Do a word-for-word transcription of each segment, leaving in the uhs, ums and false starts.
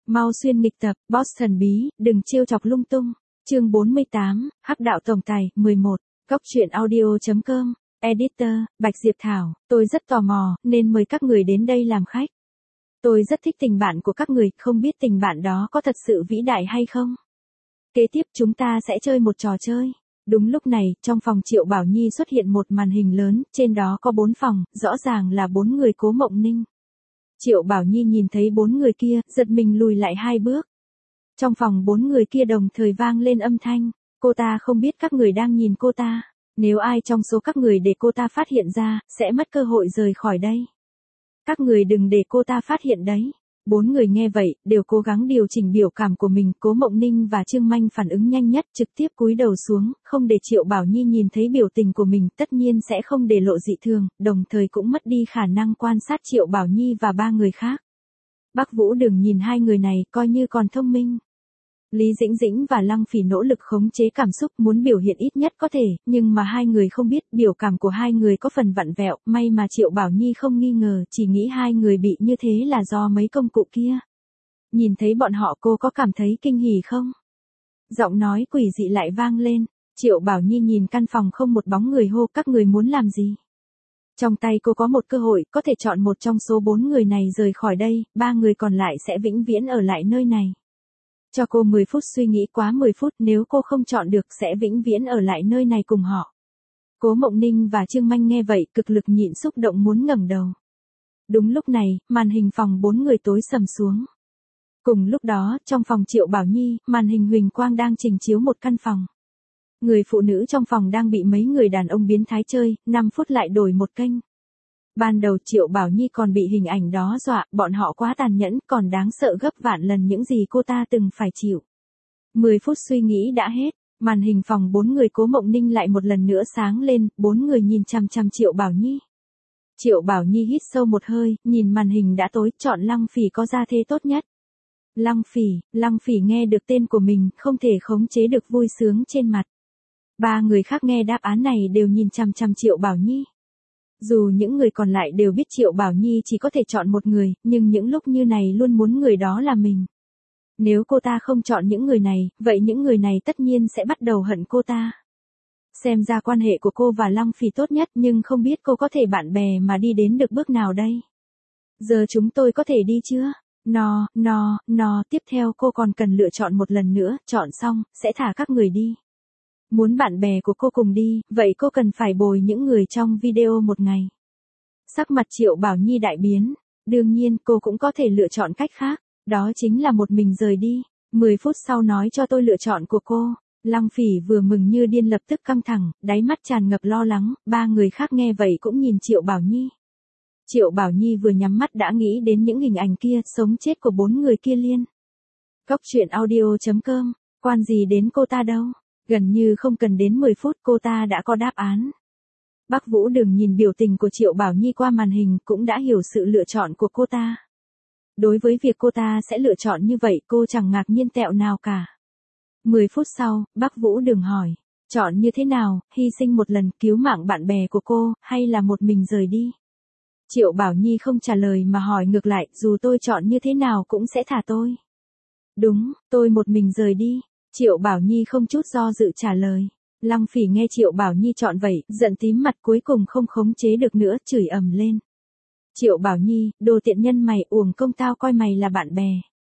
Mau xuyên nghịch tập, boss thần bí, đừng trêu chọc lung tung. Chương bốn mươi tám, Hắc đạo tổng tài, mười một. Góc truyện audio chấm com. Editor, Bạch Diệp Thảo, tôi rất tò mò, nên mời các người đến đây làm khách. Tôi rất thích tình bạn của các người, không biết tình bạn đó có thật sự vĩ đại hay không? Kế tiếp chúng ta sẽ chơi một trò chơi. Đúng lúc này, trong phòng Triệu Bảo Nhi xuất hiện một màn hình lớn, trên đó có bốn phòng, rõ ràng là bốn người Cố Mộng Ninh. Triệu Bảo Nhi nhìn thấy bốn người kia, giật mình lùi lại hai bước. Trong phòng bốn người kia đồng thời vang lên âm thanh, cô ta không biết các người đang nhìn cô ta. Nếu ai trong số các người để cô ta phát hiện ra, sẽ mất cơ hội rời khỏi đây. Các người đừng để cô ta phát hiện đấy. Bốn người nghe vậy, đều cố gắng điều chỉnh biểu cảm của mình. Cố Mộng Ninh và Trương Manh phản ứng nhanh nhất, trực tiếp cúi đầu xuống, không để Triệu Bảo Nhi nhìn thấy biểu tình của mình, tất nhiên sẽ không để lộ dị thường, đồng thời cũng mất đi khả năng quan sát Triệu Bảo Nhi và ba người khác. Bắc Vũ Đường nhìn hai người này, coi như còn thông minh. Lý Dĩnh Dĩnh và Lăng Phỉ nỗ lực khống chế cảm xúc, muốn biểu hiện ít nhất có thể, nhưng mà hai người không biết, biểu cảm của hai người có phần vặn vẹo, may mà Triệu Bảo Nhi không nghi ngờ, chỉ nghĩ hai người bị như thế là do mấy công cụ kia. Nhìn thấy bọn họ cô có cảm thấy kinh hỉ không? Giọng nói quỷ dị lại vang lên, Triệu Bảo Nhi nhìn căn phòng không một bóng người hô, các người muốn làm gì? Trong tay cô có một cơ hội, có thể chọn một trong số bốn người này rời khỏi đây, ba người còn lại sẽ vĩnh viễn ở lại nơi này. Cho cô mười phút suy nghĩ, quá mười phút, nếu cô không chọn được sẽ vĩnh viễn ở lại nơi này cùng họ. Cố Mộng Ninh và Trương Manh nghe vậy, cực lực nhịn xúc động muốn ngẩng đầu. Đúng lúc này, màn hình phòng bốn người tối sầm xuống. Cùng lúc đó, trong phòng Triệu Bảo Nhi, màn hình huỳnh quang đang trình chiếu một căn phòng. Người phụ nữ trong phòng đang bị mấy người đàn ông biến thái chơi, năm phút lại đổi một kênh. Ban đầu Triệu Bảo Nhi còn bị hình ảnh đó dọa, bọn họ quá tàn nhẫn, còn đáng sợ gấp vạn lần những gì cô ta từng phải chịu. mười phút suy nghĩ đã hết, màn hình phòng bốn người Cố Mộng Ninh lại một lần nữa sáng lên, bốn người nhìn chằm chằm Triệu Bảo Nhi. Triệu Bảo Nhi hít sâu một hơi, nhìn màn hình đã tối, chọn Lăng Phỉ có gia thế tốt nhất. Lăng Phỉ, Lăng Phỉ nghe được tên của mình, không thể khống chế được vui sướng trên mặt. Ba người khác nghe đáp án này đều nhìn chằm chằm Triệu Bảo Nhi. Dù những người còn lại đều biết Triệu Bảo Nhi chỉ có thể chọn một người, nhưng những lúc như này luôn muốn người đó là mình. Nếu cô ta không chọn những người này, vậy những người này tất nhiên sẽ bắt đầu hận cô ta. Xem ra quan hệ của cô và Lăng Phỉ tốt nhất, nhưng không biết cô có thể bạn bè mà đi đến được bước nào đây. Giờ chúng tôi có thể đi chưa? No, no, no, tiếp theo cô còn cần lựa chọn một lần nữa, chọn xong, sẽ thả các người đi. Muốn bạn bè của cô cùng đi, vậy cô cần phải bồi những người trong video một ngày. Sắc mặt Triệu Bảo Nhi đại biến, đương nhiên cô cũng có thể lựa chọn cách khác, đó chính là một mình rời đi. mười phút sau nói cho tôi lựa chọn của cô. Lăng Phỉ vừa mừng như điên lập tức căng thẳng, đáy mắt tràn ngập lo lắng, ba người khác nghe vậy cũng nhìn Triệu Bảo Nhi. Triệu Bảo Nhi vừa nhắm mắt đã nghĩ đến những hình ảnh kia, sống chết của bốn người kia liên. Góc truyện audio chấm com, quan gì đến cô ta đâu. Gần như không cần đến mười phút cô ta đã có đáp án. Bắc Vũ Đường nhìn biểu tình của Triệu Bảo Nhi qua màn hình cũng đã hiểu sự lựa chọn của cô ta. Đối với việc cô ta sẽ lựa chọn như vậy cô chẳng ngạc nhiên tẹo nào cả. mười phút sau, Bắc Vũ Đường hỏi, chọn như thế nào, hy sinh một lần cứu mạng bạn bè của cô, hay là một mình rời đi? Triệu Bảo Nhi không trả lời mà hỏi ngược lại, dù tôi chọn như thế nào cũng sẽ thả tôi. Đúng, tôi một mình rời đi. Triệu Bảo Nhi không chút do dự trả lời. Lăng Phỉ nghe Triệu Bảo Nhi chọn vậy, giận tím mặt cuối cùng không khống chế được nữa, chửi ầm lên. Triệu Bảo Nhi, đồ tiện nhân mày, uổng công tao coi mày là bạn bè.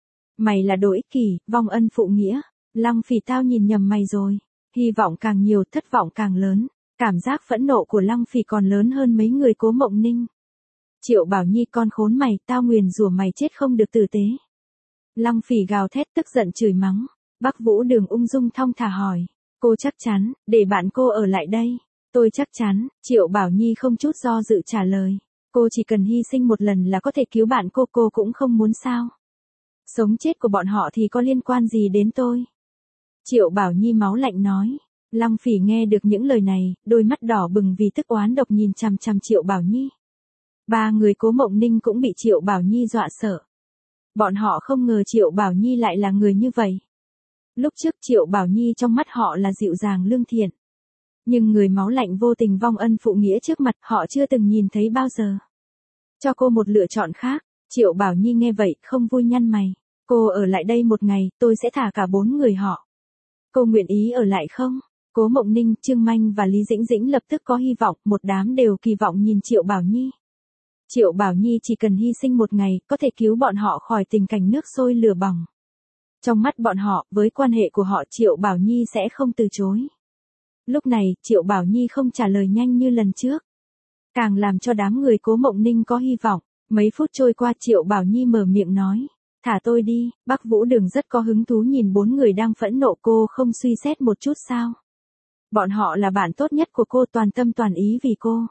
Mày là đồ ích kỷ, vong ân phụ nghĩa. Lăng Phỉ, tao nhìn nhầm mày rồi. Hy vọng càng nhiều, thất vọng càng lớn. Cảm giác phẫn nộ của Lăng Phỉ còn lớn hơn mấy người Cố Mộng Ninh. Triệu Bảo Nhi, con khốn mày, tao nguyền rủa mày chết không được tử tế. Lăng Phỉ gào thét tức giận chửi mắng. Bắc Vũ Đường ung dung thong thả hỏi, cô chắc chắn, để bạn cô ở lại đây? Tôi chắc chắn, Triệu Bảo Nhi không chút do dự trả lời. Cô chỉ cần hy sinh một lần là có thể cứu bạn cô, cô cũng không muốn sao? Sống chết của bọn họ thì có liên quan gì đến tôi? Triệu Bảo Nhi máu lạnh nói. Lăng Phỉ nghe được những lời này, đôi mắt đỏ bừng vì tức oán độc nhìn chằm chằm Triệu Bảo Nhi. Ba người Cố Mộng Ninh cũng bị Triệu Bảo Nhi dọa sợ. Bọn họ không ngờ Triệu Bảo Nhi lại là người như vậy. Lúc trước Triệu Bảo Nhi trong mắt họ là dịu dàng lương thiện. Nhưng người máu lạnh vô tình vong ân phụ nghĩa trước mặt họ chưa từng nhìn thấy bao giờ. Cho cô một lựa chọn khác, Triệu Bảo Nhi nghe vậy không vui nhăn mày. Cô ở lại đây một ngày, tôi sẽ thả cả bốn người họ. Cô nguyện ý ở lại không? Cố Mộng Ninh, Trương Manh và Lý Dĩnh Dĩnh lập tức có hy vọng, một đám đều kỳ vọng nhìn Triệu Bảo Nhi. Triệu Bảo Nhi chỉ cần hy sinh một ngày, có thể cứu bọn họ khỏi tình cảnh nước sôi lửa bỏng. Trong mắt bọn họ, với quan hệ của họ Triệu Bảo Nhi sẽ không từ chối. Lúc này, Triệu Bảo Nhi không trả lời nhanh như lần trước. Càng làm cho đám người Cố Mộng Ninh có hy vọng. Mấy phút trôi qua Triệu Bảo Nhi mở miệng nói. Thả tôi đi, Bắc Vũ Đường rất có hứng thú nhìn bốn người đang phẫn nộ, cô không suy xét một chút sao? Bọn họ là bạn tốt nhất của cô, toàn tâm toàn ý vì cô.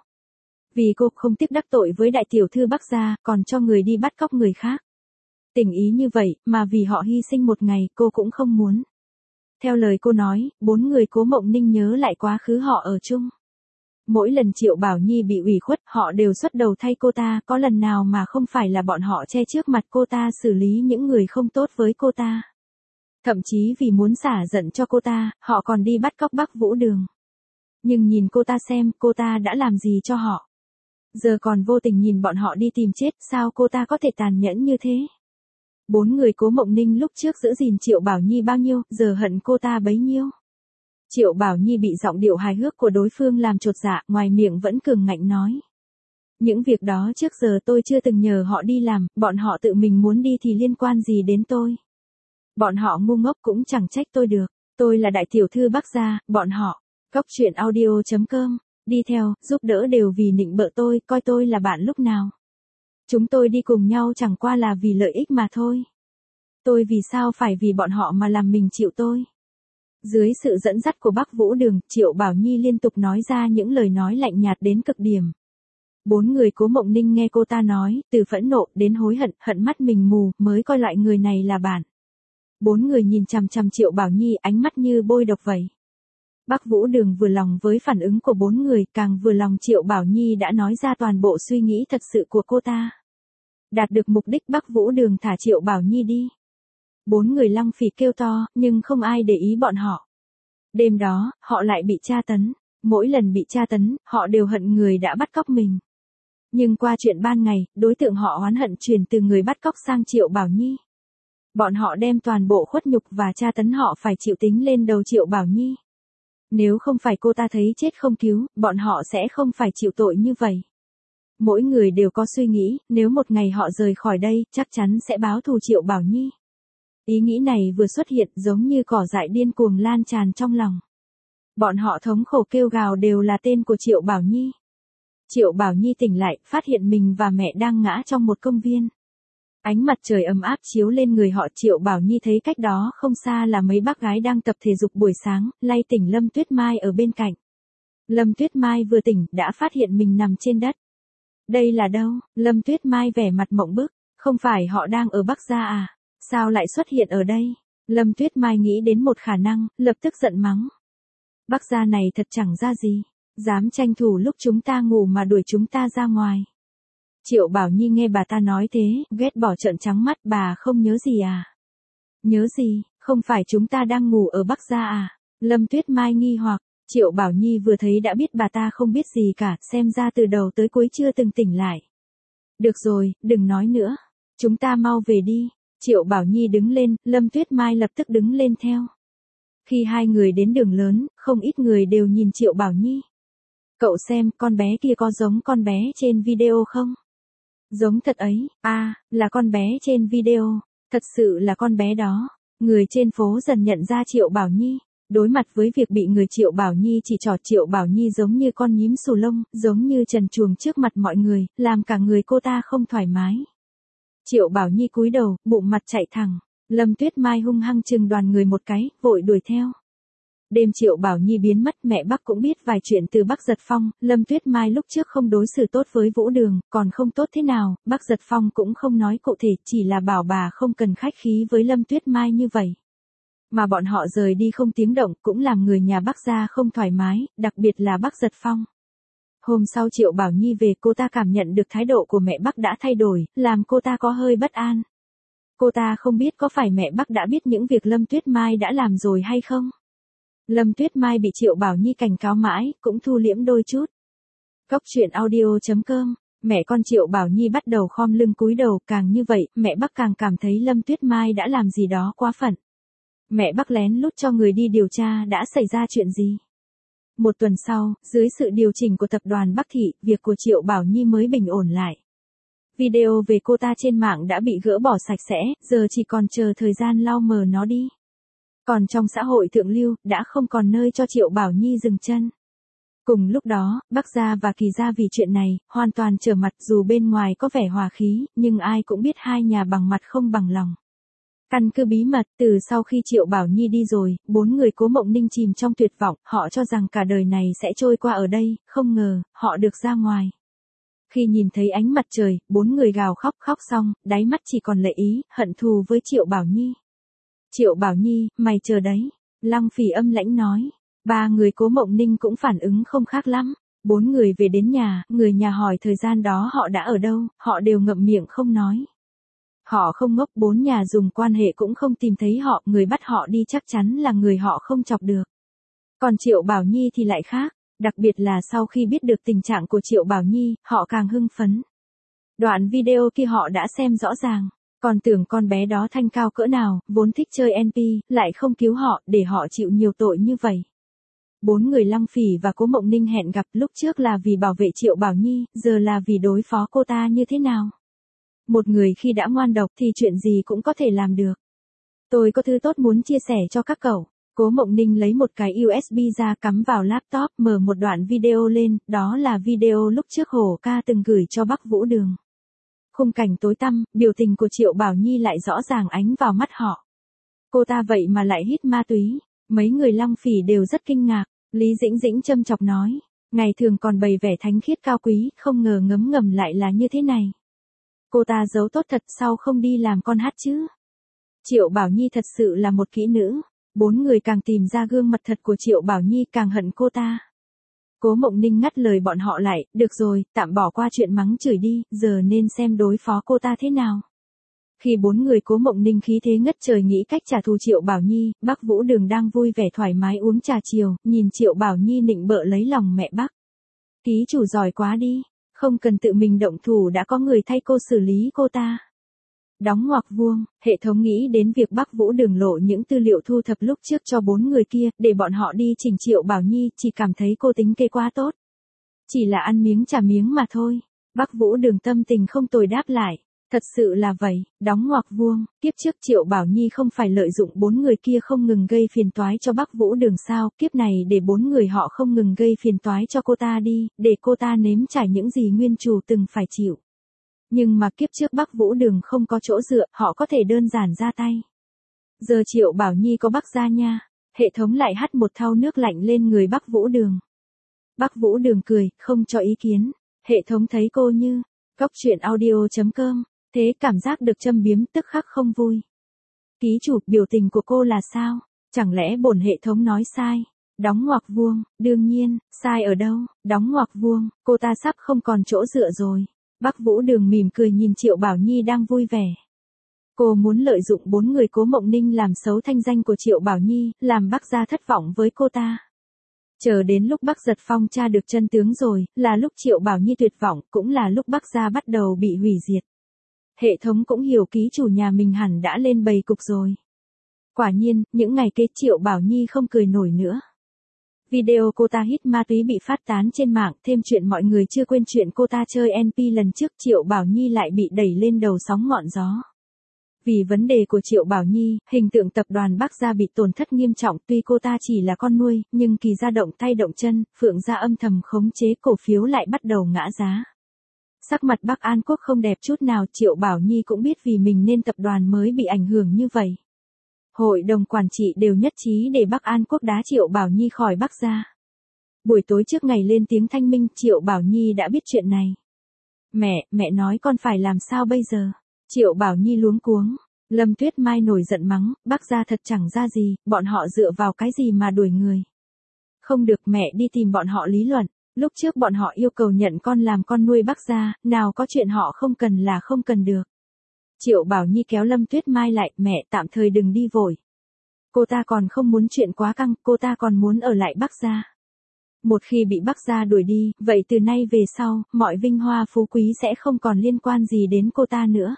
Vì cô không tiếc đắc tội với đại tiểu thư Bắc gia, còn cho người đi bắt cóc người khác. Tình ý như vậy, mà vì họ hy sinh một ngày, cô cũng không muốn. Theo lời cô nói, bốn người Cố Mộng Ninh nhớ lại quá khứ họ ở chung. Mỗi lần Triệu Bảo Nhi bị ủy khuất, họ đều xuất đầu thay cô ta, có lần nào mà không phải là bọn họ che trước mặt cô ta xử lý những người không tốt với cô ta. Thậm chí vì muốn xả giận cho cô ta, họ còn đi bắt cóc Bắc Vũ Đường. Nhưng nhìn cô ta xem, cô ta đã làm gì cho họ. Giờ còn vô tình nhìn bọn họ đi tìm chết, sao cô ta có thể tàn nhẫn như thế? Bốn người Cố Mộng Ninh lúc trước giữ gìn Triệu Bảo Nhi bao nhiêu, giờ hận cô ta bấy nhiêu. Triệu Bảo Nhi bị giọng điệu hài hước của đối phương làm chột dạ, ngoài miệng vẫn cường ngạnh nói. Những việc đó trước giờ tôi chưa từng nhờ họ đi làm, bọn họ tự mình muốn đi thì liên quan gì đến tôi. Bọn họ ngu ngốc cũng chẳng trách tôi được, tôi là đại tiểu thư Bắc gia, bọn họ. Góc truyện audio chấm com, đi theo, giúp đỡ đều vì nịnh bợ tôi, coi tôi là bạn lúc nào. Chúng tôi đi cùng nhau chẳng qua là vì lợi ích mà thôi. Tôi vì sao phải vì bọn họ mà làm mình chịu tôi. Dưới sự dẫn dắt của Bắc Vũ Đường, Triệu Bảo Nhi liên tục nói ra những lời nói lạnh nhạt đến cực điểm. Bốn người Cố Mộng Ninh nghe cô ta nói, từ phẫn nộ đến hối hận, hận mắt mình mù, mới coi loại người này là bạn. Bốn người nhìn chằm chằm Triệu Bảo Nhi, ánh mắt như bôi độc vậy. Bắc Vũ Đường vừa lòng với phản ứng của bốn người, càng vừa lòng Triệu Bảo Nhi đã nói ra toàn bộ suy nghĩ thật sự của cô ta. Đạt được mục đích, Bắc Vũ Đường thả Triệu Bảo Nhi đi. Bốn người lăng phì kêu to, nhưng không ai để ý bọn họ. Đêm đó, họ lại bị tra tấn. Mỗi lần bị tra tấn, họ đều hận người đã bắt cóc mình. Nhưng qua chuyện ban ngày, đối tượng họ oán hận chuyển từ người bắt cóc sang Triệu Bảo Nhi. Bọn họ đem toàn bộ khuất nhục và tra tấn họ phải chịu tính lên đầu Triệu Bảo Nhi. Nếu không phải cô ta thấy chết không cứu, bọn họ sẽ không phải chịu tội như vậy. Mỗi người đều có suy nghĩ, nếu một ngày họ rời khỏi đây, chắc chắn sẽ báo thù Triệu Bảo Nhi. Ý nghĩ này vừa xuất hiện giống như cỏ dại điên cuồng lan tràn trong lòng. Bọn họ thống khổ kêu gào đều là tên của Triệu Bảo Nhi. Triệu Bảo Nhi tỉnh lại, phát hiện mình và mẹ đang ngã trong một công viên. Ánh mặt trời ấm áp chiếu lên người họ. Triệu Bảo Nhi thấy cách đó không xa là mấy bác gái đang tập thể dục buổi sáng, lay tỉnh Lâm Tuyết Mai ở bên cạnh. Lâm Tuyết Mai vừa tỉnh, đã phát hiện mình nằm trên đất. Đây là đâu? Lâm Tuyết Mai vẻ mặt mộng bức, không phải họ đang ở Bắc gia à? Sao lại xuất hiện ở đây? Lâm Tuyết Mai nghĩ đến một khả năng, lập tức giận mắng. Bắc gia này thật chẳng ra gì, dám tranh thủ lúc chúng ta ngủ mà đuổi chúng ta ra ngoài. Triệu Bảo Nhi nghe bà ta nói thế, ghét bỏ trợn trắng mắt, bà không nhớ gì à? Nhớ gì, không phải chúng ta đang ngủ ở Bắc gia à? Lâm Tuyết Mai nghi hoặc, Triệu Bảo Nhi vừa thấy đã biết bà ta không biết gì cả, xem ra từ đầu tới cuối chưa từng tỉnh lại. Được rồi, đừng nói nữa, chúng ta mau về đi. Triệu Bảo Nhi đứng lên, Lâm Tuyết Mai lập tức đứng lên theo. Khi hai người đến đường lớn, không ít người đều nhìn Triệu Bảo Nhi. Cậu xem, con bé kia có giống con bé trên video không? Giống thật ấy, à, là con bé trên video, thật sự là con bé đó. Người trên phố dần nhận ra Triệu Bảo Nhi. Đối mặt với việc bị người Triệu Bảo Nhi chỉ trỏ, Triệu Bảo Nhi giống như con nhím xù lông, giống như trần truồng trước mặt mọi người, làm cả người cô ta không thoải mái. Triệu Bảo Nhi cúi đầu, bụng mặt chạy thẳng. Lâm Tuyết Mai hung hăng chừng đoàn người một cái, vội đuổi theo. Đêm Triệu Bảo Nhi biến mất, mẹ Bắc cũng biết vài chuyện từ Bắc Giật Phong. Lâm Tuyết Mai lúc trước không đối xử tốt với Vũ Đường, còn không tốt thế nào, Bắc Giật Phong cũng không nói cụ thể, chỉ là bảo bà không cần khách khí với Lâm Tuyết Mai như vậy. Mà bọn họ rời đi không tiếng động, cũng làm người nhà Bắc gia không thoải mái, đặc biệt là Bắc Giật Phong. Hôm sau Triệu Bảo Nhi về, cô ta cảm nhận được thái độ của mẹ Bắc đã thay đổi, làm cô ta có hơi bất an. Cô ta không biết có phải mẹ Bắc đã biết những việc Lâm Tuyết Mai đã làm rồi hay không. Lâm Tuyết Mai bị Triệu Bảo Nhi cảnh cáo mãi, cũng thu liễm đôi chút. Góc truyện audio chấm com Mẹ con Triệu Bảo Nhi bắt đầu khom lưng cúi đầu, càng như vậy, mẹ Bắc càng cảm thấy Lâm Tuyết Mai đã làm gì đó quá phận. Mẹ Bắc lén lút cho người đi điều tra đã xảy ra chuyện gì. Một tuần sau, dưới sự điều chỉnh của tập đoàn Bắc Thị, việc của Triệu Bảo Nhi mới bình ổn lại. Video về cô ta trên mạng đã bị gỡ bỏ sạch sẽ, giờ chỉ còn chờ thời gian lau mờ nó đi. Còn trong xã hội thượng lưu, đã không còn nơi cho Triệu Bảo Nhi dừng chân. Cùng lúc đó, Bắc Gia và Kỳ Gia vì chuyện này, hoàn toàn trở mặt, dù bên ngoài có vẻ hòa khí, nhưng ai cũng biết hai nhà bằng mặt không bằng lòng. Căn cứ bí mật, từ sau khi Triệu Bảo Nhi đi rồi, bốn người Cố Mộng Ninh chìm trong tuyệt vọng, họ cho rằng cả đời này sẽ trôi qua ở đây, không ngờ, họ được ra ngoài. Khi nhìn thấy ánh mặt trời, bốn người gào khóc khóc xong, đáy mắt chỉ còn lệ ý, hận thù với Triệu Bảo Nhi. Triệu Bảo Nhi, mày chờ đấy. Lăng Phỉ âm lãnh nói. Ba người Cố Mộng Ninh cũng phản ứng không khác lắm. Bốn người về đến nhà, người nhà hỏi thời gian đó họ đã ở đâu, họ đều ngậm miệng không nói. Họ không ngốc, bốn nhà dùng quan hệ cũng không tìm thấy họ, người bắt họ đi chắc chắn là người họ không chọc được. Còn Triệu Bảo Nhi thì lại khác, đặc biệt là sau khi biết được tình trạng của Triệu Bảo Nhi, họ càng hưng phấn. Đoạn video kia họ đã xem rõ ràng, còn tưởng con bé đó thanh cao cỡ nào, vốn thích chơi en pê, lại không cứu họ, để họ chịu nhiều tội như vậy. Bốn người Lăng Phỉ và Cố Mộng Ninh hẹn gặp, lúc trước là vì bảo vệ Triệu Bảo Nhi, giờ là vì đối phó cô ta như thế nào. Một người khi đã ngoan độc thì chuyện gì cũng có thể làm được. Tôi có thứ tốt muốn chia sẻ cho các cậu. Cố Mộng Ninh lấy một cái u ét bê ra cắm vào laptop, mở một đoạn video lên, đó là video lúc trước Hổ Ca từng gửi cho Bắc Vũ Đường. Khung cảnh tối tăm, biểu tình của Triệu Bảo Nhi lại rõ ràng ánh vào mắt họ. Cô ta vậy mà lại hít ma túy. Mấy người Lăng Phỉ đều rất kinh ngạc. Lý Dĩnh Dĩnh châm chọc nói, ngày thường còn bày vẻ thánh khiết cao quý, không ngờ ngấm ngầm lại là như thế này. Cô ta giấu tốt thật, sao không đi làm con hát chứ? Triệu Bảo Nhi thật sự là một kỹ nữ. Bốn người càng tìm ra gương mặt thật của Triệu Bảo Nhi càng hận cô ta. Cố Mộng Ninh ngắt lời bọn họ lại, được rồi, tạm bỏ qua chuyện mắng chửi đi, giờ nên xem đối phó cô ta thế nào. Khi bốn người Cố Mộng Ninh khí thế ngất trời nghĩ cách trả thù Triệu Bảo Nhi, Bắc Vũ Đường đang vui vẻ thoải mái uống trà chiều, nhìn Triệu Bảo Nhi nịnh bợ lấy lòng mẹ Bắc. Ký chủ giỏi quá đi, không cần tự mình động thủ đã có người thay cô xử lý cô ta. Đóng ngoặc vuông, hệ thống nghĩ đến việc Bắc Vũ Đường lộ những tư liệu thu thập lúc trước cho bốn người kia, để bọn họ đi chỉnh Triệu Bảo Nhi, chỉ cảm thấy cô tính kế quá tốt. Chỉ là ăn miếng trả miếng mà thôi. Bắc Vũ Đường tâm tình không tồi đáp lại. Thật sự là vậy, đóng ngoặc vuông, kiếp trước Triệu Bảo Nhi không phải lợi dụng bốn người kia không ngừng gây phiền toái cho Bắc Vũ Đường sao, kiếp này để bốn người họ không ngừng gây phiền toái cho cô ta đi, để cô ta nếm trải những gì nguyên chủ từng phải chịu. Nhưng mà kiếp trước Bắc Vũ Đường không có chỗ dựa, họ có thể đơn giản ra tay. Giờ Triệu Bảo Nhi có Bắc gia nha, hệ thống lại hắt một thau nước lạnh lên người Bắc Vũ Đường. Bắc Vũ Đường cười, không cho ý kiến, hệ thống thấy cô như, góc truyện audio chấm com. Thế cảm giác được châm biếm tức khắc không vui. Ký chủ, biểu tình của cô là sao? Chẳng lẽ bổn hệ thống nói sai? Đóng ngoặc vuông, đương nhiên, sai ở đâu? Đóng ngoặc vuông, cô ta sắp không còn chỗ dựa rồi. Bắc Vũ Đường mỉm cười nhìn Triệu Bảo Nhi đang vui vẻ. Cô muốn lợi dụng bốn người Cố Mộng Ninh làm xấu thanh danh của Triệu Bảo Nhi, làm Bắc gia thất vọng với cô ta. Chờ đến lúc Bắc Giật Phong tra được chân tướng rồi, là lúc Triệu Bảo Nhi tuyệt vọng, cũng là lúc Bắc gia bắt đầu bị hủy diệt. Hệ thống cũng hiểu ký chủ nhà mình hẳn đã lên bầy cục rồi. Quả nhiên, những ngày kế Triệu Bảo Nhi không cười nổi nữa. Video cô ta hít ma túy bị phát tán trên mạng, thêm chuyện mọi người chưa quên chuyện cô ta chơi en pê lần trước, Triệu Bảo Nhi lại bị đẩy lên đầu sóng ngọn gió. Vì vấn đề của Triệu Bảo Nhi, hình tượng tập đoàn Bắc gia bị tổn thất nghiêm trọng, tuy cô ta chỉ là con nuôi, nhưng Kỳ gia động tay động chân, Phượng gia âm thầm khống chế cổ phiếu lại bắt đầu ngã giá. Sắc mặt Bắc An Quốc không đẹp chút nào, Triệu Bảo Nhi cũng biết vì mình nên tập đoàn mới bị ảnh hưởng như vậy. Hội đồng quản trị đều nhất trí để Bắc An Quốc đá Triệu Bảo Nhi khỏi Bắc gia. Buổi tối trước ngày lên tiếng thanh minh, Triệu Bảo Nhi đã biết chuyện này. Mẹ, mẹ nói con phải làm sao bây giờ? Triệu Bảo Nhi luống cuống. Lâm Tuyết Mai nổi giận mắng, Bắc gia thật chẳng ra gì, bọn họ dựa vào cái gì mà đuổi người. Không được, mẹ đi tìm bọn họ lý luận. Lúc trước bọn họ yêu cầu nhận con làm con nuôi Bắc gia, nào có chuyện họ không cần là không cần được. Triệu Bảo Nhi kéo Lâm Tuyết Mai lại, mẹ tạm thời đừng đi vội. Cô ta còn không muốn chuyện quá căng, cô ta còn muốn ở lại Bắc gia. Một khi bị Bắc gia đuổi đi, vậy từ nay về sau, mọi vinh hoa phú quý sẽ không còn liên quan gì đến cô ta nữa.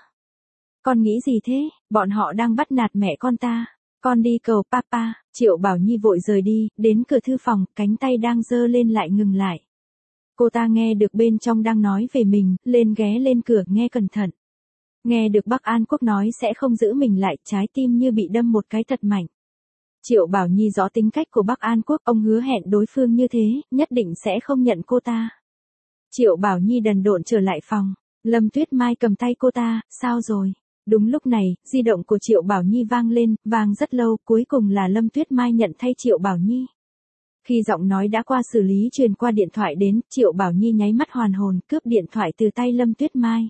Con nghĩ gì thế, bọn họ đang bắt nạt mẹ con ta. Con đi cầu papa. Triệu Bảo Nhi vội rời đi, đến cửa thư phòng, cánh tay đang giơ lên lại ngừng lại. Cô ta nghe được bên trong đang nói về mình, lên ghé lên cửa nghe cẩn thận. Nghe được Bắc An Quốc nói sẽ không giữ mình lại, trái tim như bị đâm một cái thật mạnh. Triệu Bảo Nhi rõ tính cách của Bắc An Quốc, ông hứa hẹn đối phương như thế, nhất định sẽ không nhận cô ta. Triệu Bảo Nhi đần độn trở lại phòng, Lâm Tuyết Mai cầm tay cô ta, sao rồi? Đúng lúc này, di động của Triệu Bảo Nhi vang lên, vang rất lâu, cuối cùng là Lâm Tuyết Mai nhận thay Triệu Bảo Nhi. Khi giọng nói đã qua xử lý truyền qua điện thoại đến, Triệu Bảo Nhi nháy mắt hoàn hồn, cướp điện thoại từ tay Lâm Tuyết Mai.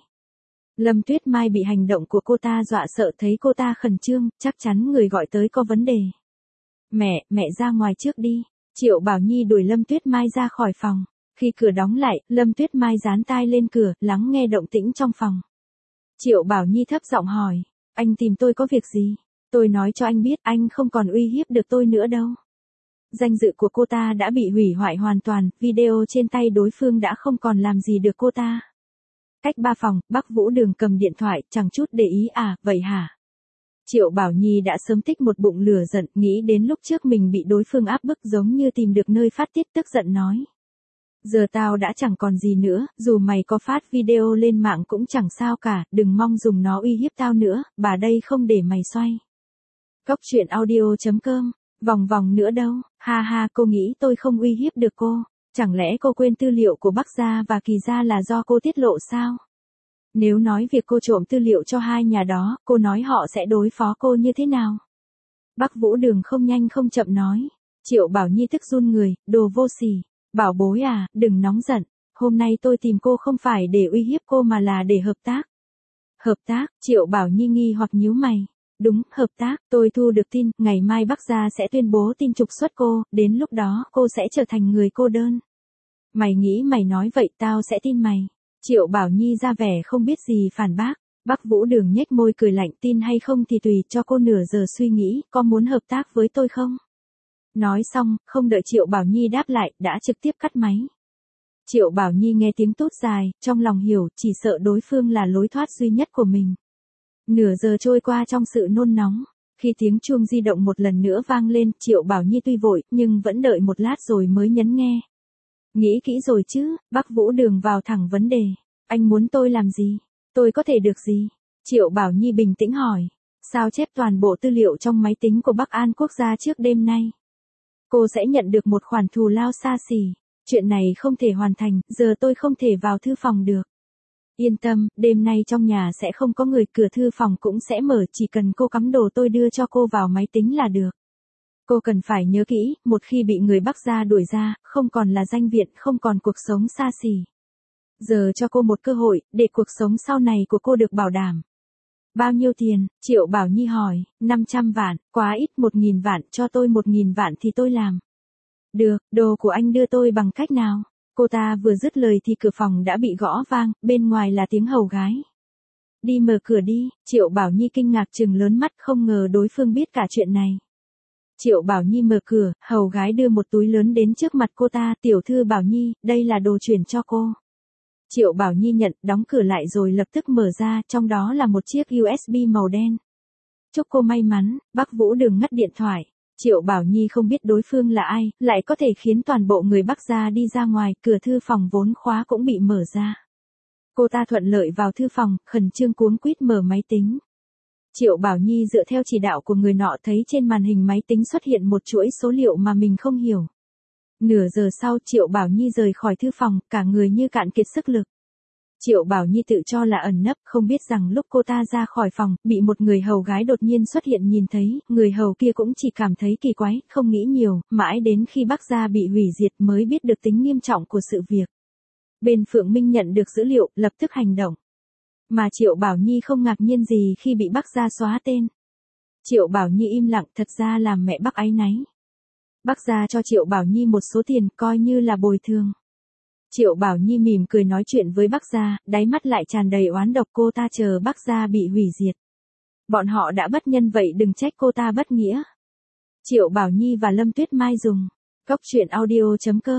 Lâm Tuyết Mai bị hành động của cô ta dọa sợ, thấy cô ta khẩn trương, chắc chắn người gọi tới có vấn đề. Mẹ, mẹ ra ngoài trước đi. Triệu Bảo Nhi đuổi Lâm Tuyết Mai ra khỏi phòng. Khi cửa đóng lại, Lâm Tuyết Mai dán tai lên cửa, lắng nghe động tĩnh trong phòng. Triệu Bảo Nhi thấp giọng hỏi, anh tìm tôi có việc gì? Tôi nói cho anh biết, anh không còn uy hiếp được tôi nữa đâu. Danh dự của cô ta đã bị hủy hoại hoàn toàn, video trên tay đối phương đã không còn làm gì được cô ta. Cách ba phòng, Bắc Vũ Đường cầm điện thoại, chẳng chút để ý à, vậy hả? Triệu Bảo Nhi đã sớm tích một bụng lửa giận, nghĩ đến lúc trước mình bị đối phương áp bức giống như tìm được nơi phát tiết, tức giận nói. Giờ tao đã chẳng còn gì nữa, dù mày có phát video lên mạng cũng chẳng sao cả, đừng mong dùng nó uy hiếp tao nữa, bà đây không để mày xoay. Cốc truyện audio chấm com, vòng vòng nữa đâu, ha ha, cô nghĩ tôi không uy hiếp được cô, chẳng lẽ cô quên tư liệu của Bắc gia và Kỳ gia là do cô tiết lộ sao? Nếu nói việc cô trộm tư liệu cho hai nhà đó, cô nói họ sẽ đối phó cô như thế nào? Bắc Vũ Đường không nhanh không chậm nói. Triệu Bảo Nhi tức run người, đồ vô sỉ. Bảo bối à, đừng nóng giận. Hôm nay tôi tìm cô không phải để uy hiếp cô mà là để hợp tác. Hợp tác, Triệu Bảo Nhi nghi hoặc nhíu mày. Đúng, hợp tác, tôi thu được tin, ngày mai Bắc gia sẽ tuyên bố tin trục xuất cô, đến lúc đó cô sẽ trở thành người cô đơn. Mày nghĩ mày nói vậy tao sẽ tin mày. Triệu Bảo Nhi ra vẻ không biết gì phản bác. Bắc Vũ Đường nhếch môi cười lạnh, tin hay không thì tùy, cho cô nửa giờ suy nghĩ, có muốn hợp tác với tôi không? Nói xong, không đợi Triệu Bảo Nhi đáp lại, đã trực tiếp cắt máy. Triệu Bảo Nhi nghe tiếng tút dài, trong lòng hiểu, chỉ sợ đối phương là lối thoát duy nhất của mình. Nửa giờ trôi qua trong sự nôn nóng, khi tiếng chuông di động một lần nữa vang lên, Triệu Bảo Nhi tuy vội, nhưng vẫn đợi một lát rồi mới nhấn nghe. Nghĩ kỹ rồi chứ, Bắc Vũ Đường vào thẳng vấn đề. Anh muốn tôi làm gì? Tôi có thể được gì? Triệu Bảo Nhi bình tĩnh hỏi. Sao chép toàn bộ tư liệu trong máy tính của Bắc An Quốc gia trước đêm nay? Cô sẽ nhận được một khoản thù lao xa xỉ. Chuyện này không thể hoàn thành, giờ tôi không thể vào thư phòng được. Yên tâm, đêm nay trong nhà sẽ không có người, cửa thư phòng cũng sẽ mở, chỉ cần cô cắm đồ tôi đưa cho cô vào máy tính là được. Cô cần phải nhớ kỹ, một khi bị người Bắc gia đuổi ra, không còn là danh viện, không còn cuộc sống xa xỉ. Giờ cho cô một cơ hội, để cuộc sống sau này của cô được bảo đảm. Bao nhiêu tiền? Triệu Bảo Nhi hỏi. năm trăm vạn, quá ít, một nghìn vạn, cho tôi một nghìn vạn thì tôi làm. Được, đồ của anh đưa tôi bằng cách nào? Cô ta vừa dứt lời thì cửa phòng đã bị gõ vang, bên ngoài là tiếng hầu gái. Đi mở cửa đi, Triệu Bảo Nhi kinh ngạc trừng lớn mắt, không ngờ đối phương biết cả chuyện này. Triệu Bảo Nhi mở cửa, hầu gái đưa một túi lớn đến trước mặt cô ta, tiểu thư Bảo Nhi, đây là đồ chuyển cho cô. Triệu Bảo Nhi nhận, đóng cửa lại rồi lập tức mở ra, trong đó là một chiếc u ét bê màu đen. Chúc cô may mắn. Bắc Vũ Đường ngắt điện thoại. Triệu Bảo Nhi không biết đối phương là ai, lại có thể khiến toàn bộ người Bắc gia đi ra ngoài, cửa thư phòng vốn khóa cũng bị mở ra. Cô ta thuận lợi vào thư phòng, khẩn trương cuống quýt mở máy tính. Triệu Bảo Nhi dựa theo chỉ đạo của người nọ thấy trên màn hình máy tính xuất hiện một chuỗi số liệu mà mình không hiểu. Nửa giờ sau Triệu Bảo Nhi rời khỏi thư phòng, cả người như cạn kiệt sức lực. Triệu Bảo Nhi tự cho là ẩn nấp, không biết rằng lúc cô ta ra khỏi phòng, bị một người hầu gái đột nhiên xuất hiện nhìn thấy, người hầu kia cũng chỉ cảm thấy kỳ quái, không nghĩ nhiều, mãi đến khi Bắc gia bị hủy diệt mới biết được tính nghiêm trọng của sự việc. Bên Phượng Minh nhận được dữ liệu, lập tức hành động. Mà Triệu Bảo Nhi không ngạc nhiên gì khi bị Bắc gia xóa tên. Triệu Bảo Nhi im lặng, thật ra làm mẹ Bắc áy náy. Bắc gia cho Triệu Bảo Nhi một số tiền, coi như là bồi thường. Triệu Bảo Nhi mỉm cười nói chuyện với Bắc gia, đáy mắt lại tràn đầy oán độc, cô ta chờ Bắc gia bị hủy diệt. Bọn họ đã bất nhân vậy đừng trách cô ta bất nghĩa. Triệu Bảo Nhi và Lâm Tuyết Mai dùng. Cốc truyện audio chấm com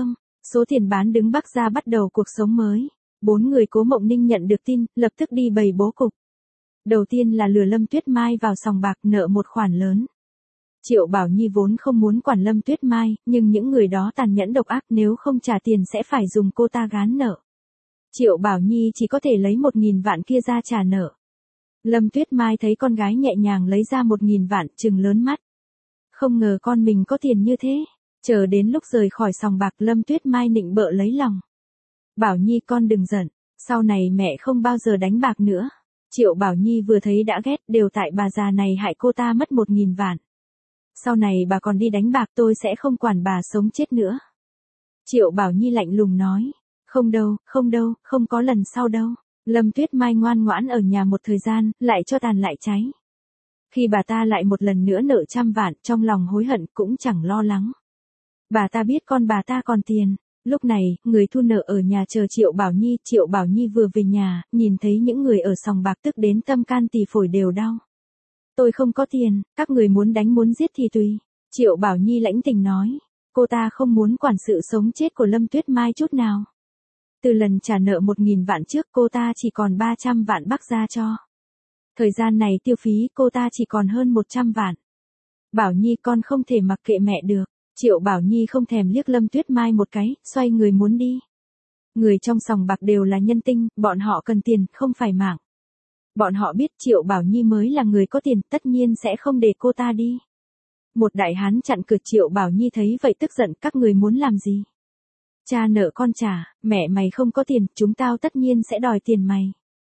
Số tiền bán đứng Bắc gia bắt đầu cuộc sống mới. Bốn người Cố Mộng Ninh nhận được tin, lập tức đi bày bố cục. Đầu tiên là lừa Lâm Tuyết Mai vào sòng bạc nợ một khoản lớn. Triệu Bảo Nhi vốn không muốn quản Lâm Tuyết Mai, nhưng những người đó tàn nhẫn độc ác, nếu không trả tiền sẽ phải dùng cô ta gán nợ. Triệu Bảo Nhi chỉ có thể lấy một nghìn vạn kia ra trả nợ. Lâm Tuyết Mai thấy con gái nhẹ nhàng lấy ra một nghìn vạn, trừng lớn mắt. Không ngờ con mình có tiền như thế. Chờ đến lúc rời khỏi sòng bạc, Lâm Tuyết Mai nịnh bợ lấy lòng. Bảo Nhi con đừng giận, sau này mẹ không bao giờ đánh bạc nữa. Triệu Bảo Nhi vừa thấy đã ghét, đều tại bà già này hại cô ta mất một nghìn vạn. Sau này bà còn đi đánh bạc tôi sẽ không quản bà sống chết nữa. Triệu Bảo Nhi lạnh lùng nói. Không đâu, không đâu, không có lần sau đâu. Lâm Tuyết Mai ngoan ngoãn ở nhà một thời gian, lại cho tàn lại cháy. Khi bà ta lại một lần nữa nợ trăm vạn, trong lòng hối hận cũng chẳng lo lắng. Bà ta biết con bà ta còn tiền. Lúc này, người thu nợ ở nhà chờ Triệu Bảo Nhi. Triệu Bảo Nhi vừa về nhà, nhìn thấy những người ở sòng bạc tức đến tâm can tỳ phổi đều đau. Tôi không có tiền, các người muốn đánh muốn giết thì tùy. Triệu Bảo Nhi lãnh tình nói. Cô ta không muốn quản sự sống chết của Lâm Tuyết Mai chút nào. Từ lần trả nợ một nghìn vạn trước cô ta chỉ còn ba trăm vạn Bắc gia cho. Thời gian này tiêu phí cô ta chỉ còn hơn một trăm vạn. Bảo Nhi con không thể mặc kệ mẹ được. Triệu Bảo Nhi không thèm liếc Lâm Tuyết Mai một cái, xoay người muốn đi. Người trong sòng bạc đều là nhân tinh, bọn họ cần tiền, không phải mạng. Bọn họ biết Triệu Bảo Nhi mới là người có tiền, tất nhiên sẽ không để cô ta đi. Một đại hán chặn cửa. Triệu Bảo Nhi thấy vậy tức giận, các người muốn làm gì? Cha nợ con trả, mẹ mày không có tiền, chúng tao tất nhiên sẽ đòi tiền mày.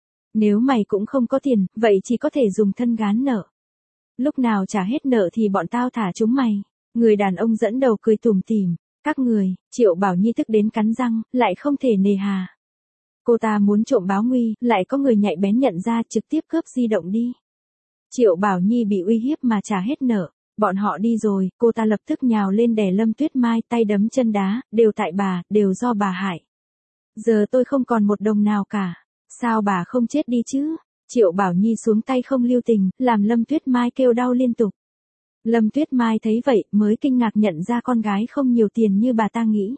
Nếu mày cũng không có tiền, vậy chỉ có thể dùng thân gán nợ. Lúc nào trả hết nợ thì bọn tao thả chúng mày. Người đàn ông dẫn đầu cười tủm tỉm. Các người, Triệu Bảo Nhi tức đến cắn răng, lại không thể nề hà. Cô ta muốn trộm báo nguy, lại có người nhạy bén nhận ra, trực tiếp cướp di động đi. Triệu Bảo Nhi bị uy hiếp mà trả hết nợ. Bọn họ đi rồi, cô ta lập tức nhào lên đè Lâm Tuyết Mai, tay đấm chân đá, đều tại bà, đều do bà hại. Giờ tôi không còn một đồng nào cả. Sao bà không chết đi chứ? Triệu Bảo Nhi xuống tay không lưu tình, làm Lâm Tuyết Mai kêu đau liên tục. Lâm Tuyết Mai thấy vậy, mới kinh ngạc nhận ra con gái không nhiều tiền như bà ta nghĩ.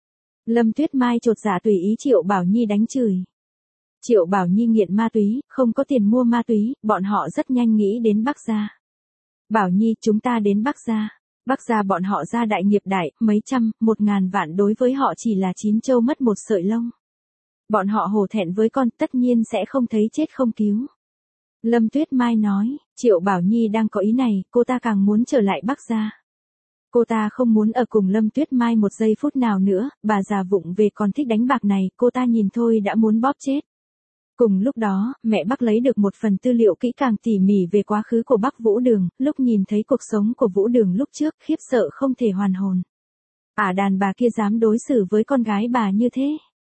Lâm Tuyết Mai chột dạ tùy ý Triệu Bảo Nhi đánh chửi. Triệu Bảo Nhi nghiện ma túy, không có tiền mua ma túy, bọn họ rất nhanh nghĩ đến Bắc gia. Bảo Nhi, chúng ta đến Bắc gia. Bắc gia bọn họ gia đại nghiệp đại, mấy trăm, một ngàn vạn đối với họ chỉ là chín châu mất một sợi lông. Bọn họ hổ thẹn với con, tất nhiên sẽ không thấy chết không cứu. Lâm Tuyết Mai nói, Triệu Bảo Nhi đang có ý này, cô ta càng muốn trở lại Bắc gia. Cô ta không muốn ở cùng Lâm Tuyết Mai một giây phút nào nữa, bà già vụng về còn thích đánh bạc này, cô ta nhìn thôi đã muốn bóp chết. Cùng lúc đó, mẹ Bắc lấy được một phần tư liệu kỹ càng tỉ mỉ về quá khứ của Bắc Vũ Đường, lúc nhìn thấy cuộc sống của Vũ Đường lúc trước, khiếp sợ không thể hoàn hồn. À, đàn bà kia dám đối xử với con gái bà như thế.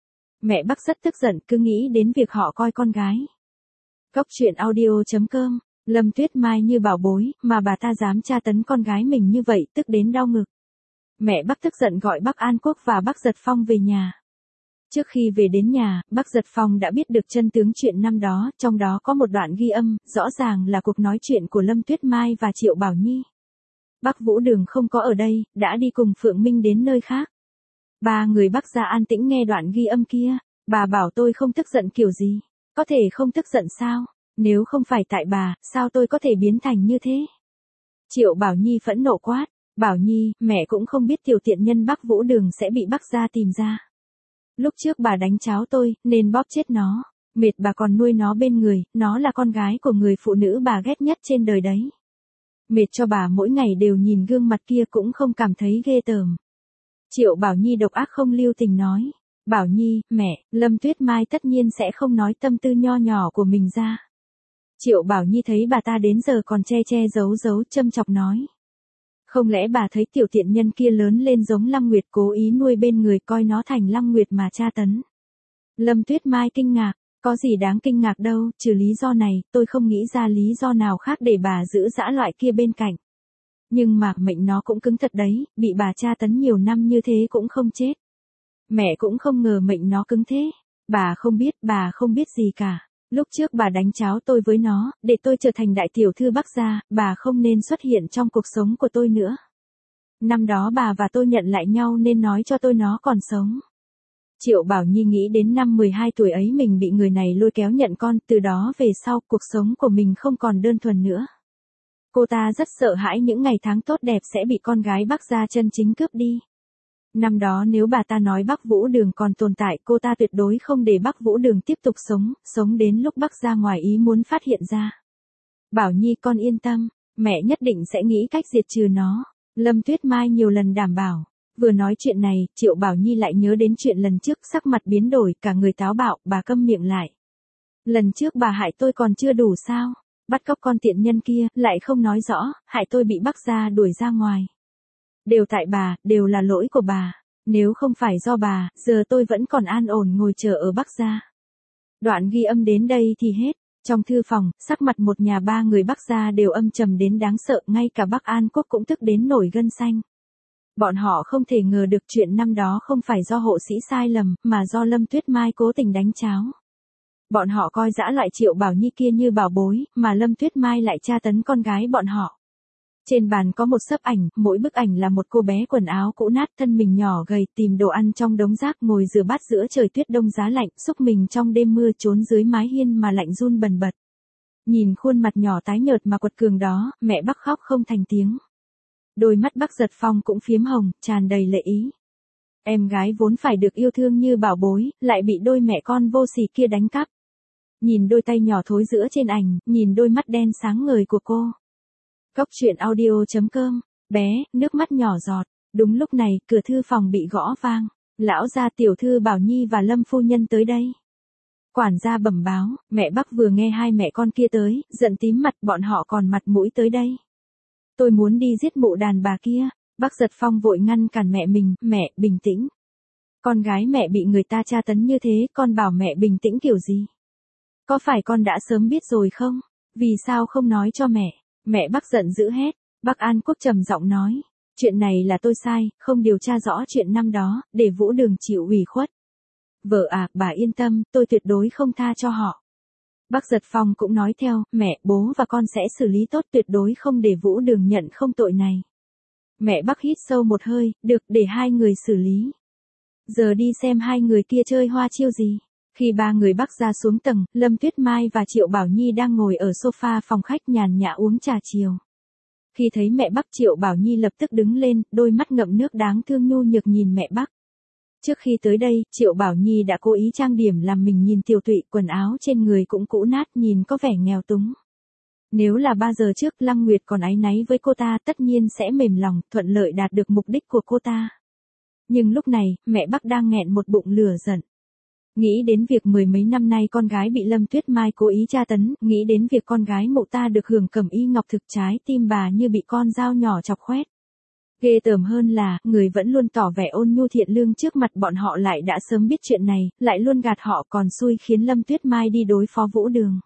Mẹ Bắc rất tức giận, cứ nghĩ đến việc họ coi con gái. Góc truyện audio chấm com, Lâm Tuyết Mai như bảo bối, mà bà ta dám tra tấn con gái mình như vậy, tức đến đau ngực. Mẹ Bắc tức giận gọi Bắc An Quốc và Bắc Giật Phong về nhà. Trước khi về đến nhà, Bắc Giật Phong đã biết được chân tướng chuyện năm đó, trong đó có một đoạn ghi âm, rõ ràng là cuộc nói chuyện của Lâm Tuyết Mai và Triệu Bảo Nhi. Bắc Vũ Đường không có ở đây, đã đi cùng Phượng Minh đến nơi khác. Ba người Bắc gia an tĩnh nghe đoạn ghi âm kia, bà bảo tôi không tức giận kiểu gì, có thể không tức giận sao, nếu không phải tại bà, sao tôi có thể biến thành như thế. Triệu Bảo Nhi phẫn nộ quát, Bảo Nhi, mẹ cũng không biết tiểu tiện nhân Bắc Vũ Đường sẽ bị Bắc gia tìm ra. Lúc trước bà đánh cháo tôi, nên bóp chết nó, mệt bà còn nuôi nó bên người, nó là con gái của người phụ nữ bà ghét nhất trên đời đấy. Mệt cho bà mỗi ngày đều nhìn gương mặt kia cũng không cảm thấy ghê tởm. Triệu Bảo Nhi độc ác không lưu tình nói, Bảo Nhi, mẹ, Lâm Tuyết Mai tất nhiên sẽ không nói tâm tư nho nhỏ của mình ra. Triệu Bảo Nhi thấy bà ta đến giờ còn che che giấu giấu, châm chọc nói. Không lẽ bà thấy tiểu tiện nhân kia lớn lên giống Lăng Nguyệt, cố ý nuôi bên người, coi nó thành Lăng Nguyệt mà tra tấn. Lâm Tuyết Mai kinh ngạc, có gì đáng kinh ngạc đâu, trừ lý do này, tôi không nghĩ ra lý do nào khác để bà giữ dã loại kia bên cạnh. Nhưng mà mệnh nó cũng cứng thật đấy, bị bà tra tấn nhiều năm như thế cũng không chết. Mẹ cũng không ngờ mệnh nó cứng thế. Bà không biết, bà không biết gì cả. Lúc trước bà đánh cháo tôi với nó, để tôi trở thành đại tiểu thư Bắc gia, bà không nên xuất hiện trong cuộc sống của tôi nữa. Năm đó bà và tôi nhận lại nhau nên nói cho tôi nó còn sống. Triệu Bảo Nhi nghĩ đến năm mười hai tuổi ấy mình bị người này lôi kéo nhận con, từ đó về sau cuộc sống của mình không còn đơn thuần nữa. Cô ta rất sợ hãi những ngày tháng tốt đẹp sẽ bị con gái Bắc gia chân chính cướp đi. Năm đó nếu bà ta nói Bắc Vũ Đường còn tồn tại, cô ta tuyệt đối không để Bắc Vũ Đường tiếp tục sống, sống đến lúc Bắc gia ngoài ý muốn phát hiện ra. Bảo Nhi con yên tâm, mẹ nhất định sẽ nghĩ cách diệt trừ nó, Lâm Tuyết Mai nhiều lần đảm bảo. Vừa nói chuyện này, Triệu Bảo Nhi lại nhớ đến chuyện lần trước, sắc mặt biến đổi, cả người táo bạo, bà câm miệng lại. Lần trước bà hại tôi còn chưa đủ sao? Bắt cóc con tiện nhân kia, lại không nói rõ, hại tôi bị Bắc gia đuổi ra ngoài. Đều tại bà, đều là lỗi của bà. Nếu không phải do bà, giờ tôi vẫn còn an ổn ngồi chờ ở Bắc gia. Đoạn ghi âm đến đây thì hết. Trong thư phòng, sắc mặt một nhà ba người Bắc gia đều âm trầm đến đáng sợ, ngay cả Bắc An Quốc cũng tức đến nổi gân xanh. Bọn họ không thể ngờ được chuyện năm đó không phải do hộ sĩ sai lầm, mà do Lâm Tuyết Mai cố tình đánh cháo. Bọn họ coi dã loại Triệu Bảo Nhi kia như bảo bối, mà Lâm Tuyết Mai lại tra tấn con gái bọn họ. Trên bàn có một xấp ảnh, mỗi bức ảnh là một cô bé quần áo cũ nát, thân mình nhỏ gầy, tìm đồ ăn trong đống rác, ngồi rửa bát giữa trời tuyết đông giá lạnh, xúc mình trong đêm mưa, trốn dưới mái hiên mà lạnh run bần bật. Nhìn khuôn mặt nhỏ tái nhợt mà quật cường đó, mẹ Bắc khóc không thành tiếng. Đôi mắt Bắc Giật Phong cũng phiếm hồng, tràn đầy lệ ý. Em gái vốn phải được yêu thương như bảo bối, lại bị đôi mẹ con vô sỉ kia đánh cắp. Nhìn đôi tay nhỏ thối rữa trên ảnh, nhìn đôi mắt đen sáng ngời của cô. Cốc truyện audio chấm com, bé, nước mắt nhỏ giọt. Đúng lúc này, cửa thư phòng bị gõ vang. Lão gia tiểu thư Bảo Nhi và Lâm phu nhân tới đây. Quản gia bẩm báo, mẹ Bắc vừa nghe hai mẹ con kia tới, giận tím mặt, bọn họ còn mặt mũi tới đây. Tôi muốn đi giết mụ đàn bà kia. Bắc Giật Phong vội ngăn cản mẹ mình, mẹ, bình tĩnh. Con gái mẹ bị người ta tra tấn như thế, con bảo mẹ bình tĩnh kiểu gì? Có phải con đã sớm biết rồi không? Vì sao không nói cho mẹ? Mẹ Bắc giận dữ hét. Bắc An Quốc trầm giọng nói, chuyện này là tôi sai, không điều tra rõ chuyện năm đó, để Vũ Đường chịu ủy khuất. Vợ à, bà yên tâm, tôi tuyệt đối không tha cho họ. Bắc Giật Phong cũng nói theo, mẹ, bố và con sẽ xử lý tốt, tuyệt đối không để Vũ Đường nhận không tội này. Mẹ Bắc hít sâu một hơi, được, để hai người xử lý. Giờ đi xem hai người kia chơi hoa chiêu gì. Khi ba người Bắc ra xuống tầng, Lâm Tuyết Mai và Triệu Bảo Nhi đang ngồi ở sofa phòng khách nhàn nhã uống trà chiều. Khi thấy mẹ Bắc, Triệu Bảo Nhi lập tức đứng lên, đôi mắt ngậm nước đáng thương nhu nhược nhìn mẹ Bắc. Trước khi tới đây, Triệu Bảo Nhi đã cố ý trang điểm làm mình nhìn tiều tụy, quần áo trên người cũng cũ nát, nhìn có vẻ nghèo túng. Nếu là ba giờ trước, Lăng Nguyệt còn áy náy với cô ta, tất nhiên sẽ mềm lòng, thuận lợi đạt được mục đích của cô ta. Nhưng lúc này, mẹ Bắc đang nghẹn một bụng lửa giận. Nghĩ đến việc mười mấy năm nay con gái bị Lâm Tuyết Mai cố ý tra tấn, nghĩ đến việc con gái mụ ta được hưởng cẩm y ngọc thực, trái tim bà như bị con dao nhỏ chọc khoét. Ghê tởm hơn là, người vẫn luôn tỏ vẻ ôn nhu thiện lương trước mặt bọn họ lại đã sớm biết chuyện này, lại luôn gạt họ, còn xui khiến Lâm Tuyết Mai đi đối phó Vũ Đường.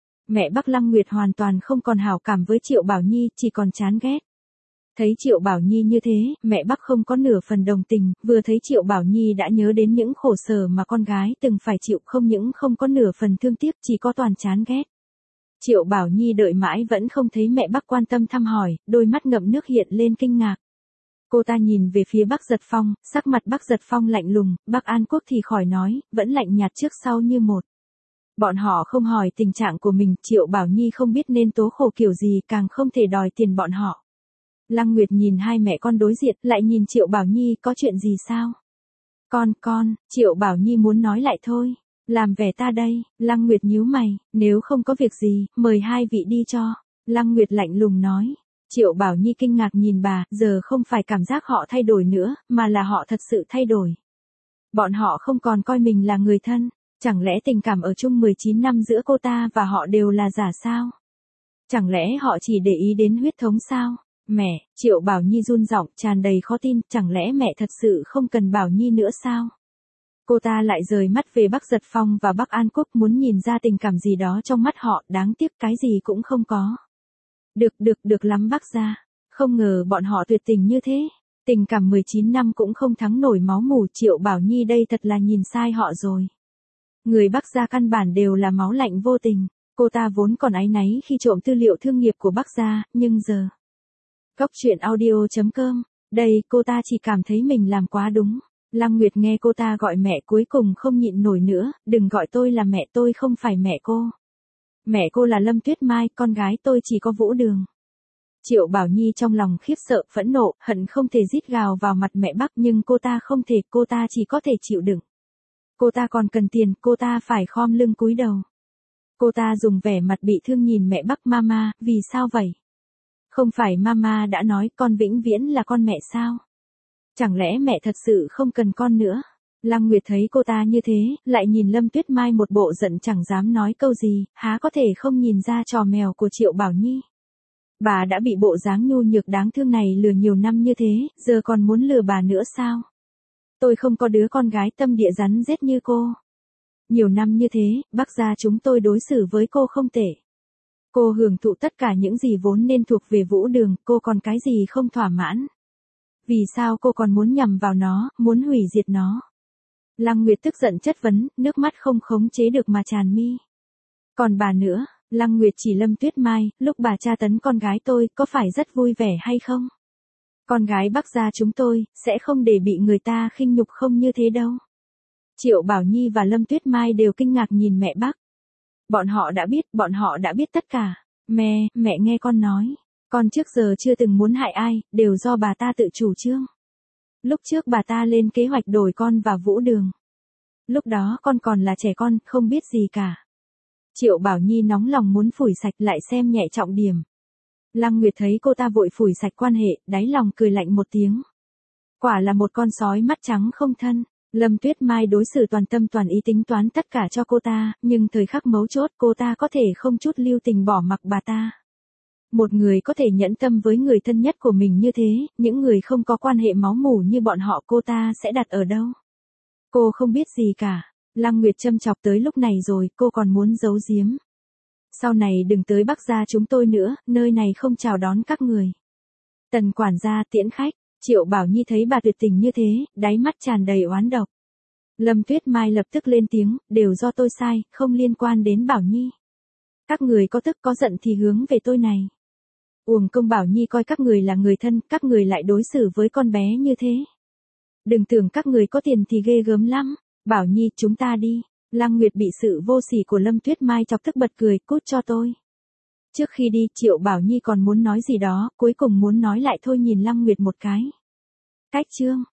Mẹ Bắc Lăng Nguyệt hoàn toàn không còn hảo cảm với Triệu Bảo Nhi, chỉ còn chán ghét. Thấy Triệu Bảo Nhi như thế, mẹ Bắc không có nửa phần đồng tình, vừa thấy Triệu Bảo Nhi đã nhớ đến những khổ sở mà con gái từng phải chịu, không những không có nửa phần thương tiếc, chỉ có toàn chán ghét. Triệu Bảo Nhi đợi mãi vẫn không thấy mẹ Bắc quan tâm thăm hỏi, đôi mắt ngậm nước hiện lên kinh ngạc. Cô ta nhìn về phía Bắc Giật Phong, sắc mặt Bắc Giật Phong lạnh lùng, Bắc An Quốc thì khỏi nói, vẫn lạnh nhạt trước sau như một. Bọn họ không hỏi tình trạng của mình, Triệu Bảo Nhi không biết nên tố khổ kiểu gì, càng không thể đòi tiền bọn họ. Lăng Nguyệt nhìn hai mẹ con đối diện, lại nhìn Triệu Bảo Nhi, có chuyện gì sao? Con, con, Triệu Bảo Nhi muốn nói lại thôi. Làm vẻ ta đây, Lăng Nguyệt nhíu mày, nếu không có việc gì, mời hai vị đi cho. Lăng Nguyệt lạnh lùng nói. Triệu Bảo Nhi kinh ngạc nhìn bà, giờ không phải cảm giác họ thay đổi nữa, mà là họ thật sự thay đổi. Bọn họ không còn coi mình là người thân, chẳng lẽ tình cảm ở chung mười chín năm giữa cô ta và họ đều là giả sao? Chẳng lẽ họ chỉ để ý đến huyết thống sao? Mẹ, Triệu Bảo Nhi run giọng, tràn đầy khó tin, chẳng lẽ mẹ thật sự không cần Bảo Nhi nữa sao? Cô ta lại rời mắt về Bắc Giật Phong và Bắc An Quốc, muốn nhìn ra tình cảm gì đó trong mắt họ, đáng tiếc cái gì cũng không có. Được được được lắm bác gia, không ngờ bọn họ tuyệt tình như thế. Tình cảm mười chín năm cũng không thắng nổi máu mủ, Triệu Bảo Nhi đây thật là nhìn sai họ rồi. Người Bắc gia căn bản đều là máu lạnh vô tình, cô ta vốn còn áy náy khi trộm tư liệu thương nghiệp của Bắc gia, nhưng giờ. Cốc truyện audio chấm com Đây cô ta chỉ cảm thấy mình làm quá đúng. Lăng Nguyệt nghe cô ta gọi mẹ cuối cùng không nhịn nổi nữa, đừng gọi tôi là mẹ, tôi không phải mẹ cô. Mẹ cô là Lâm Tuyết Mai, con gái tôi chỉ có Vũ Đường. Triệu Bảo Nhi trong lòng khiếp sợ, phẫn nộ, hận không thể rít gào vào mặt mẹ Bắc nhưng cô ta không thể, cô ta chỉ có thể chịu đựng. Cô ta còn cần tiền, cô ta phải khom lưng cúi đầu. Cô ta dùng vẻ mặt bị thương nhìn mẹ Bắc. Mama, vì sao vậy? Không phải Mama đã nói con vĩnh viễn là con mẹ sao? Chẳng lẽ mẹ thật sự không cần con nữa? Lăng Nguyệt thấy cô ta như thế, lại nhìn Lâm Tuyết Mai một bộ giận chẳng dám nói câu gì, há có thể không nhìn ra trò mèo của Triệu Bảo Nhi. Bà đã bị bộ dáng nhu nhược đáng thương này lừa nhiều năm như thế, giờ còn muốn lừa bà nữa sao? Tôi không có đứa con gái tâm địa rắn rết như cô. Nhiều năm như thế, Bắc gia chúng tôi đối xử với cô không tệ. Cô hưởng thụ tất cả những gì vốn nên thuộc về Vũ Đường, cô còn cái gì không thỏa mãn? Vì sao cô còn muốn nhằm vào nó, muốn hủy diệt nó? Lăng Nguyệt tức giận chất vấn, nước mắt không khống chế được mà tràn mi. Còn bà nữa, Lăng Nguyệt chỉ Lâm Tuyết Mai, lúc bà tra tấn con gái tôi, có phải rất vui vẻ hay không? Con gái Bắc gia chúng tôi, sẽ không để bị người ta khinh nhục không như thế đâu. Triệu Bảo Nhi và Lâm Tuyết Mai đều kinh ngạc nhìn mẹ Bắc. Bọn họ đã biết, bọn họ đã biết tất cả. Mẹ, mẹ nghe con nói. Con trước giờ chưa từng muốn hại ai, đều do bà ta tự chủ trương. Lúc trước bà ta lên kế hoạch đổi con và Vũ Đường. Lúc đó con còn là trẻ con, không biết gì cả. Triệu Bảo Nhi nóng lòng muốn phủi sạch lại xem nhẹ trọng điểm. Lăng Nguyệt thấy cô ta vội phủi sạch quan hệ, đáy lòng cười lạnh một tiếng. Quả là một con sói mắt trắng không thân. Lâm Tuyết Mai đối xử toàn tâm toàn ý tính toán tất cả cho cô ta, nhưng thời khắc mấu chốt cô ta có thể không chút lưu tình bỏ mặc bà ta. Một người có thể nhẫn tâm với người thân nhất của mình như thế, những người không có quan hệ máu mủ như bọn họ cô ta sẽ đặt ở đâu? Cô không biết gì cả. Lăng Nguyệt châm chọc tới lúc này rồi, cô còn muốn giấu giếm. Sau này đừng tới Bắc gia chúng tôi nữa, nơi này không chào đón các người. Tần quản gia tiễn khách. Triệu Bảo Nhi thấy bà tuyệt tình như thế, đáy mắt tràn đầy oán độc. Lâm Tuyết Mai lập tức lên tiếng, đều do tôi sai, không liên quan đến Bảo Nhi. Các người có tức có giận thì hướng về tôi này. Uổng công Bảo Nhi coi các người là người thân, các người lại đối xử với con bé như thế. Đừng tưởng các người có tiền thì ghê gớm lắm. Bảo Nhi, chúng ta đi. Lăng Nguyệt bị sự vô sỉ của Lâm Tuyết Mai chọc tức bật cười, cút cho tôi. Trước khi đi, Triệu Bảo Nhi còn muốn nói gì đó, cuối cùng muốn nói lại thôi nhìn Lăng Nguyệt một cái. Cách chương.